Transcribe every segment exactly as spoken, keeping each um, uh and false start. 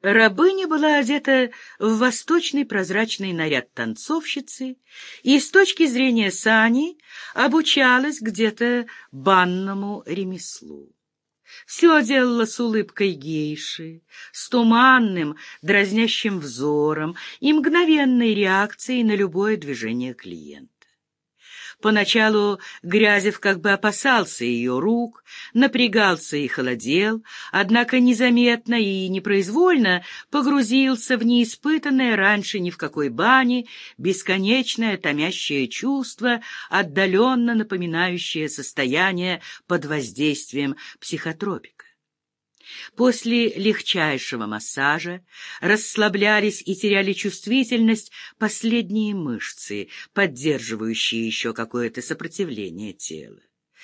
Рабыня была одета в восточный прозрачный наряд танцовщицы и с точки зрения Сани обучалась где-то банному ремеслу. Все делала с улыбкой гейши, с туманным, дразнящим взором и мгновенной реакцией на любое движение клиента. Поначалу Грязев как бы опасался ее рук, напрягался и холодел, однако незаметно и непроизвольно погрузился в неиспытанное раньше ни в какой бане бесконечное томящее чувство, отдаленно напоминающее состояние под воздействием психотропика. После легчайшего массажа расслаблялись и теряли чувствительность последние мышцы, поддерживающие еще какое-то сопротивление тела.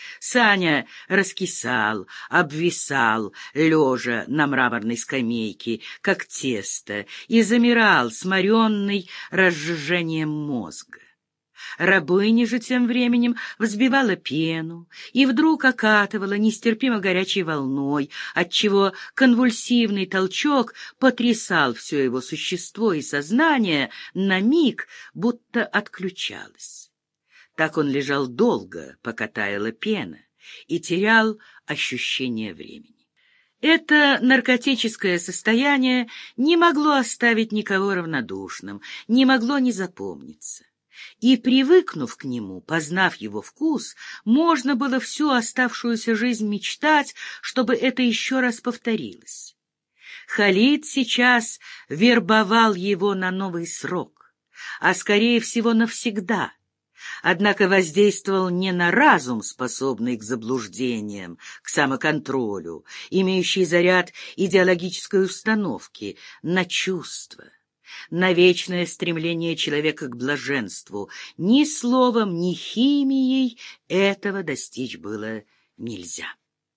Саня раскисал, обвисал, лежа на мраморной скамейке, как тесто, и замирал, сморенный разжижением мозга. Рабыня же тем временем взбивала пену и вдруг окатывала нестерпимо горячей волной, отчего конвульсивный толчок потрясал все его существо и сознание, на миг будто отключалось. Так он лежал долго, пока таяла пена, и терял ощущение времени. Это наркотическое состояние не могло оставить никого равнодушным, не могло не запомниться. И, привыкнув к нему, познав его вкус, можно было всю оставшуюся жизнь мечтать, чтобы это еще раз повторилось. Халид сейчас вербовал его на новый срок, а, скорее всего, навсегда. Однако воздействовал не на разум, способный к заблуждениям, к самоконтролю, имеющий заряд идеологической установки, на чувства, на вечное стремление человека к блаженству. Ни словом, ни химией этого достичь было нельзя.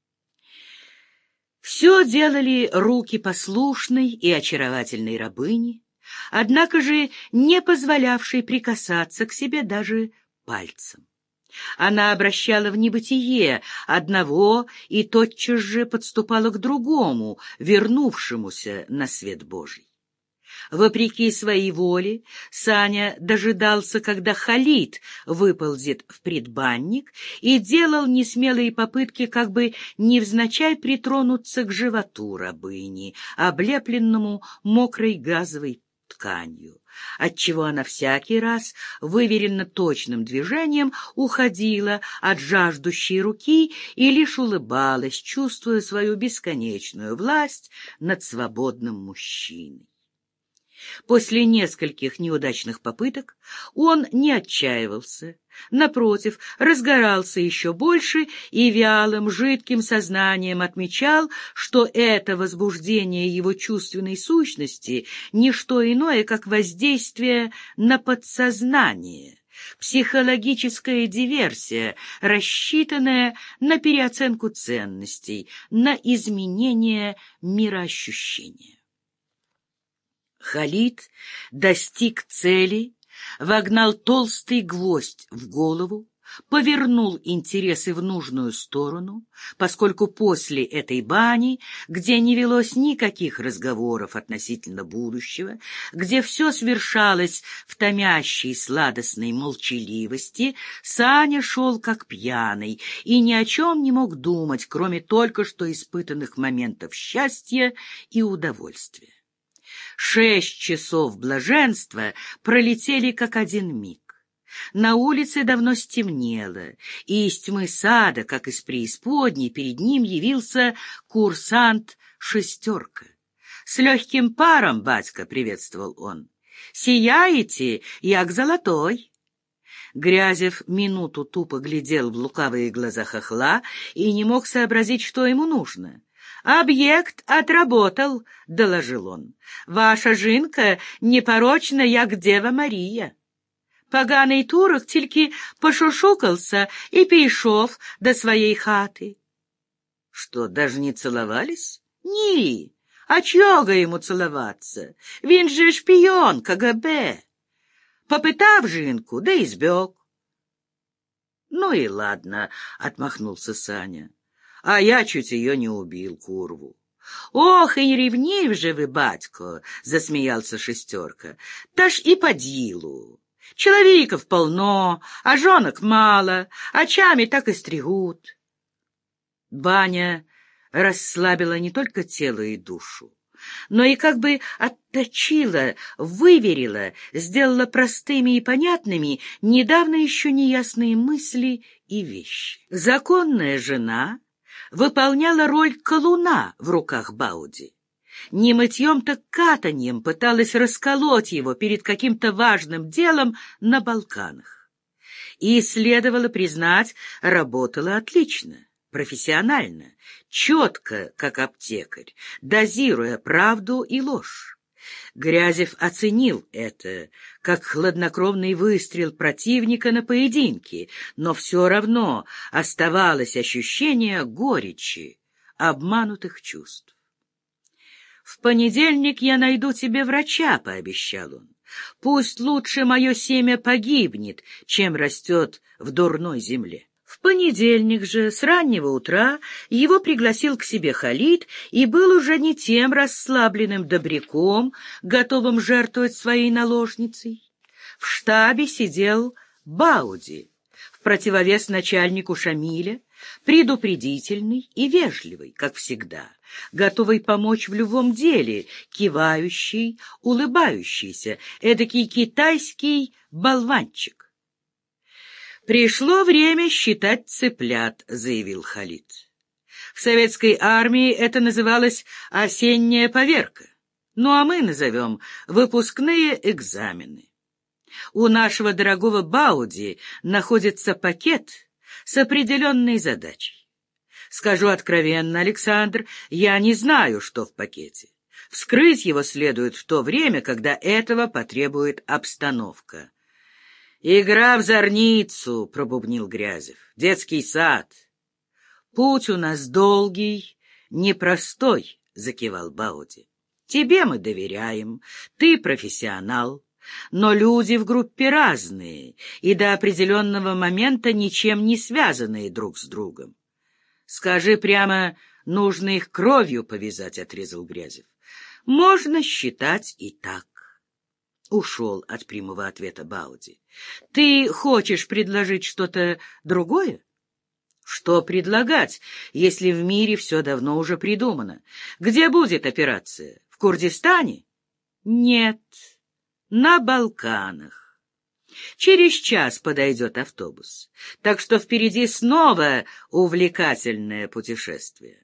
Все делали руки послушной и очаровательной рабыни, однако же не позволявшей прикасаться к себе даже пальцем. Она обращала в небытие одного и тотчас же подступала к другому, вернувшемуся на свет Божий. Вопреки своей воле, Саня дожидался, когда Халид выползет в предбанник, и делал несмелые попытки как бы невзначай притронуться к животу рабыни, облепленному мокрой газовой тканью, отчего она всякий раз выверенно точным движением уходила от жаждущей руки и лишь улыбалась, чувствуя свою бесконечную власть над свободным мужчиной. После нескольких неудачных попыток он не отчаивался, напротив, разгорался еще больше и вялым, жидким сознанием отмечал, что это возбуждение его чувственной сущности — не что иное, как воздействие на подсознание, психологическая диверсия, рассчитанная на переоценку ценностей, на изменение мироощущения. Халид достиг цели, вогнал толстый гвоздь в голову, повернул интересы в нужную сторону, поскольку после этой бани, где не велось никаких разговоров относительно будущего, где все свершалось в томящей сладостной молчаливости, Саня шел как пьяный и ни о чем не мог думать, кроме только что испытанных моментов счастья и удовольствия. Шесть часов блаженства пролетели как один миг. На улице давно стемнело, и из тьмы сада, как из преисподней, перед ним явился курсант «шестерка». «С легким паром, батька», — приветствовал он. «Сияете, як золотой». Грязев минуту тупо глядел в лукавые глаза хохла и не мог сообразить, что ему нужно. «Объект отработал», — доложил он. «Ваша жінка непорочна, як Дева Марія. Поганий турок тільки пошушукался и пішов до своей хаты». «Что, даже не целовались?» «Ні, а чого ему целоваться? Він же шпіон КГБ. Попитав жінку, да и збег». «Ну и ладно», — отмахнулся Саня. А я чуть ее не убил, курву. — Ох, и ревнив же вы, батько! — засмеялся Шестерка. — Та ж и по дилу. Человеков полно, а жонок мало, очами так и стригут. Баня расслабила не только тело и душу, но и как бы отточила, выверила, сделала простыми и понятными недавно еще неясные мысли и вещи. Законная жена выполняла роль колуна в руках Бауди. Не мытьем, так катаньем пыталась расколоть его перед каким-то важным делом на Балканах. И, следовало признать, работала отлично, профессионально, четко, как аптекарь, дозируя правду и ложь. Грязев оценил это, как хладнокровный выстрел противника на поединке, но все равно оставалось ощущение горечи, обманутых чувств. «В понедельник я найду тебе врача», — пообещал он. «Пусть лучше мое семя погибнет, чем растет в дурной земле». В понедельник же с раннего утра его пригласил к себе Халид и был уже не тем расслабленным добряком, готовым жертвовать своей наложницей. В штабе сидел Бауди, в противовес начальнику Шамиля, предупредительный и вежливый, как всегда, готовый помочь в любом деле, кивающий, улыбающийся, эдакий китайский болванчик. «Пришло время считать цыплят», — заявил Халид. «В советской армии это называлось осенняя поверка, ну а мы назовем выпускные экзамены. У нашего дорогого Бауди находится пакет с определенной задачей. Скажу откровенно, Александр, я не знаю, что в пакете. Вскрыть его следует в то время, когда этого потребует обстановка». «Игра в зорницу», — пробубнил Грязев, — «детский сад». «Путь у нас долгий, непростой», — закивал Бауди. «Тебе мы доверяем, ты профессионал, но люди в группе разные и до определенного момента ничем не связанные друг с другом. Скажи прямо, нужно их кровью повязать», — отрезал Грязев. «Можно считать и так». Ушел от прямого ответа Бауди. «Ты хочешь предложить что-то другое?» «Что предлагать, если в мире все давно уже придумано? Где будет операция? В Курдистане?» «Нет, на Балканах. Через час подойдет автобус, так что впереди снова увлекательное путешествие».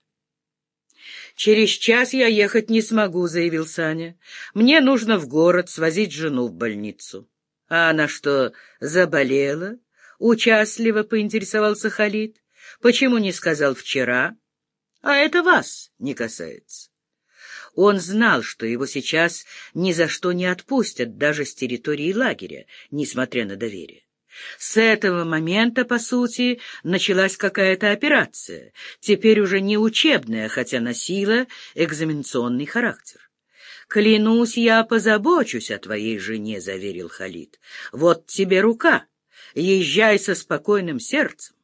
«Через час я ехать не смогу», — заявил Саня. «Мне нужно в город свозить жену в больницу». «А она что, заболела?» — участливо поинтересовался Халид. «Почему не сказал вчера?» «А это вас не касается». Он знал, что его сейчас ни за что не отпустят даже с территории лагеря, несмотря на доверие. С этого момента, по сути, началась какая-то операция, теперь уже не учебная, хотя носила экзаменационный характер. «Клянусь, я позабочусь о твоей жене», — заверил Халид. «Вот тебе рука, езжай со спокойным сердцем».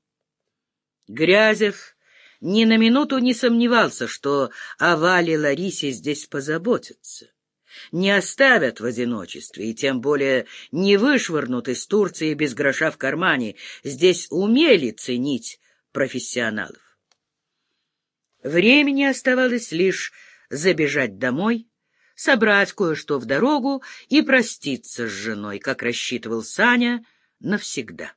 Грязев ни на минуту не сомневался, что о Вале Ларисе здесь позаботятся. Не оставят в одиночестве и тем более не вышвырнут из Турции без гроша в кармане. Здесь умели ценить профессионалов. Времени оставалось лишь забежать домой, собрать кое-что в дорогу и проститься с женой, как рассчитывал Саня, навсегда.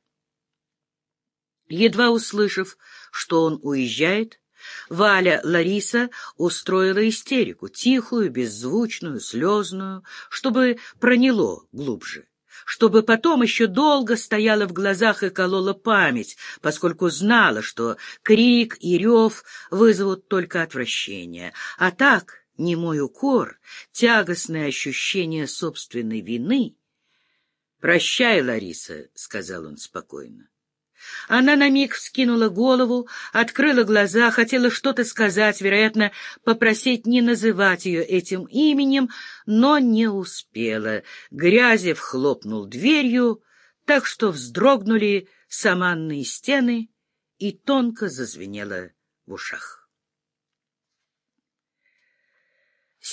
Едва услышав, что он уезжает, Валя Лариса устроила истерику, тихую, беззвучную, слезную, чтобы проняло глубже, чтобы потом еще долго стояла в глазах и колола память, поскольку знала, что крик и рев вызовут только отвращение, а так немой укор, тягостное ощущение собственной вины. «Прощай, Лариса», — сказал он спокойно. Она на миг вскинула голову, открыла глаза, хотела что-то сказать, вероятно, попросить не называть ее этим именем, но не успела. Грязев хлопнул дверью, так что вздрогнули саманные стены и тонко зазвенело в ушах.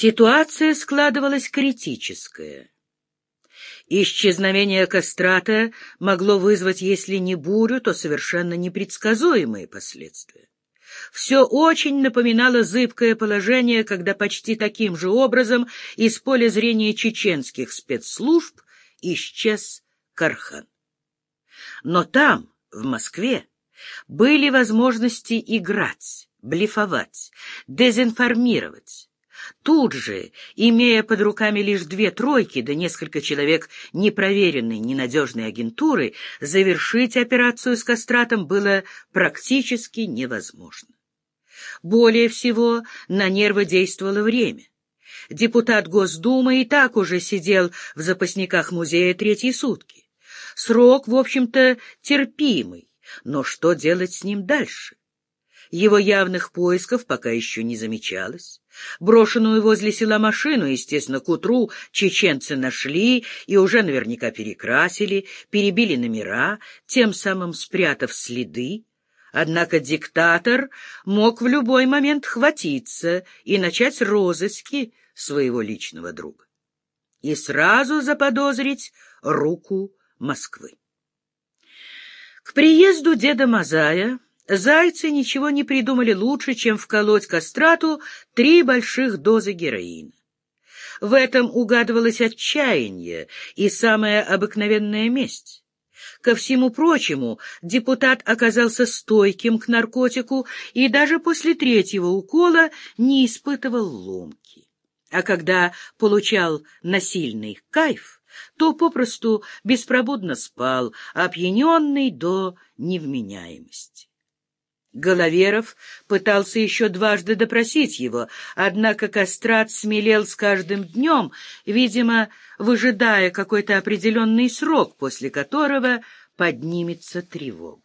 Ситуация складывалась критическая. Исчезновение кастрата могло вызвать, если не бурю, то совершенно непредсказуемые последствия. Все очень напоминало зыбкое положение, когда почти таким же образом из поля зрения чеченских спецслужб исчез Кархан. Но там, в Москве, были возможности играть, блефовать, дезинформировать. Тут же, имея под руками лишь две тройки да несколько человек непроверенной, ненадежной агентуры, завершить операцию с кастратом было практически невозможно. Более всего на нервы действовало время. Депутат Госдумы и так уже сидел в запасниках музея третьи сутки. Срок, в общем-то, терпимый, но что делать с ним дальше? Его явных поисков пока еще не замечалось. Брошенную возле села машину, естественно, к утру чеченцы нашли и уже наверняка перекрасили, перебили номера, тем самым спрятав следы. Однако диктатор мог в любой момент хватиться и начать розыски своего личного друга. И сразу заподозрить руку Москвы. К приезду деда Мазая зайцы ничего не придумали лучше, чем вколоть кастрату три больших дозы героина. В этом угадывалось отчаяние и самая обыкновенная месть. Ко всему прочему, депутат оказался стойким к наркотику и даже после третьего укола не испытывал ломки. А когда получал насильный кайф, то попросту беспробудно спал, опьяненный до невменяемости. Головеров пытался еще дважды допросить его, однако кастрат смелел с каждым днем, видимо, выжидая какой-то определенный срок, после которого поднимется тревога.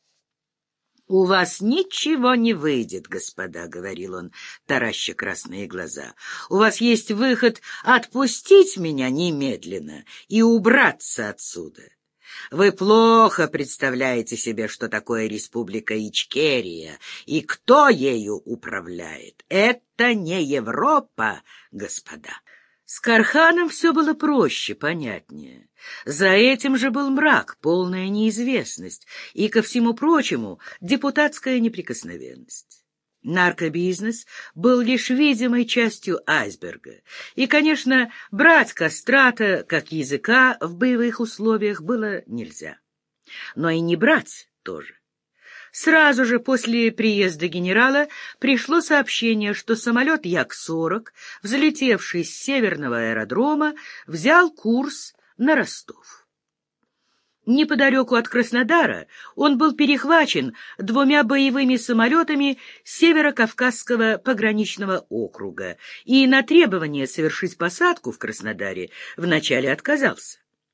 «У вас ничего не выйдет, господа», — говорил он, тараща красные глаза. «У вас есть выход отпустить меня немедленно и убраться отсюда. Вы плохо представляете себе, что такое республика Ичкерия и кто ею управляет. Это не Европа, господа». С Карханом все было проще, понятнее. За этим же был мрак, полная неизвестность и, ко всему прочему, депутатская неприкосновенность. Наркобизнес был лишь видимой частью айсберга, и, конечно, брать кастрата как языка в боевых условиях было нельзя. Но и не брать тоже. Сразу же после приезда генерала пришло сообщение, что самолет Як сорок, взлетевший с северного аэродрома, взял курс на Ростов. Неподалеку от Краснодара он был перехвачен двумя боевыми самолетами Северо-Кавказского пограничного округа и на требование совершить посадку в Краснодаре вначале отказался.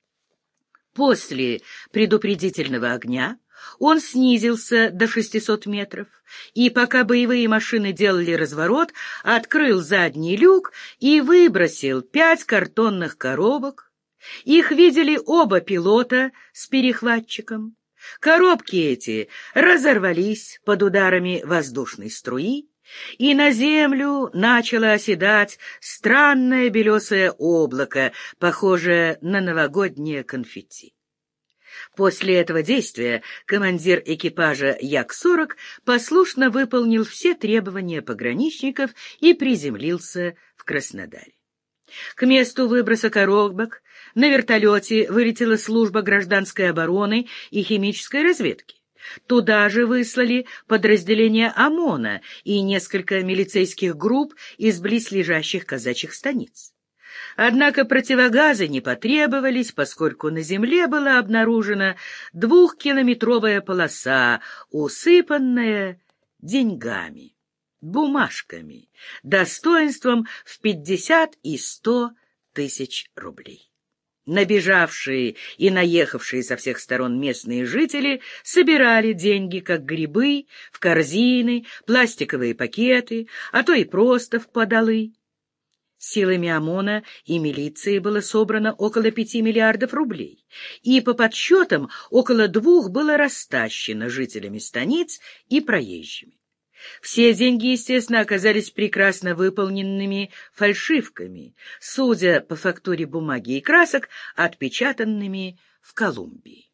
После предупредительного огня он снизился до шестисот метров, и пока боевые машины делали разворот, открыл задний люк и выбросил пять картонных коробок. Их видели оба пилота с перехватчиком. Коробки эти разорвались под ударами воздушной струи, и на землю начало оседать странное белесое облако, похожее на новогоднее конфетти. После этого действия командир экипажа Як сорок послушно выполнил все требования пограничников и приземлился в Краснодаре. К месту выброса коробок на вертолете вылетела служба гражданской обороны и химической разведки. Туда же выслали подразделения ОМОНа и несколько милицейских групп из близлежащих казачьих станиц. Однако противогазы не потребовались, поскольку на земле была обнаружена двухкилометровая полоса, усыпанная деньгами, бумажками, достоинством в пятьдесят и сто тысяч рублей. Набежавшие и наехавшие со всех сторон местные жители собирали деньги, как грибы, в корзины, пластиковые пакеты, а то и просто в подолы. Силами ОМОНа и милиции было собрано около пяти миллиардов рублей, и, по подсчетам, около двух было растащено жителями станиц и проезжими. Все деньги, естественно, оказались прекрасно выполненными фальшивками, судя по фактуре бумаги и красок, отпечатанными в Колумбии.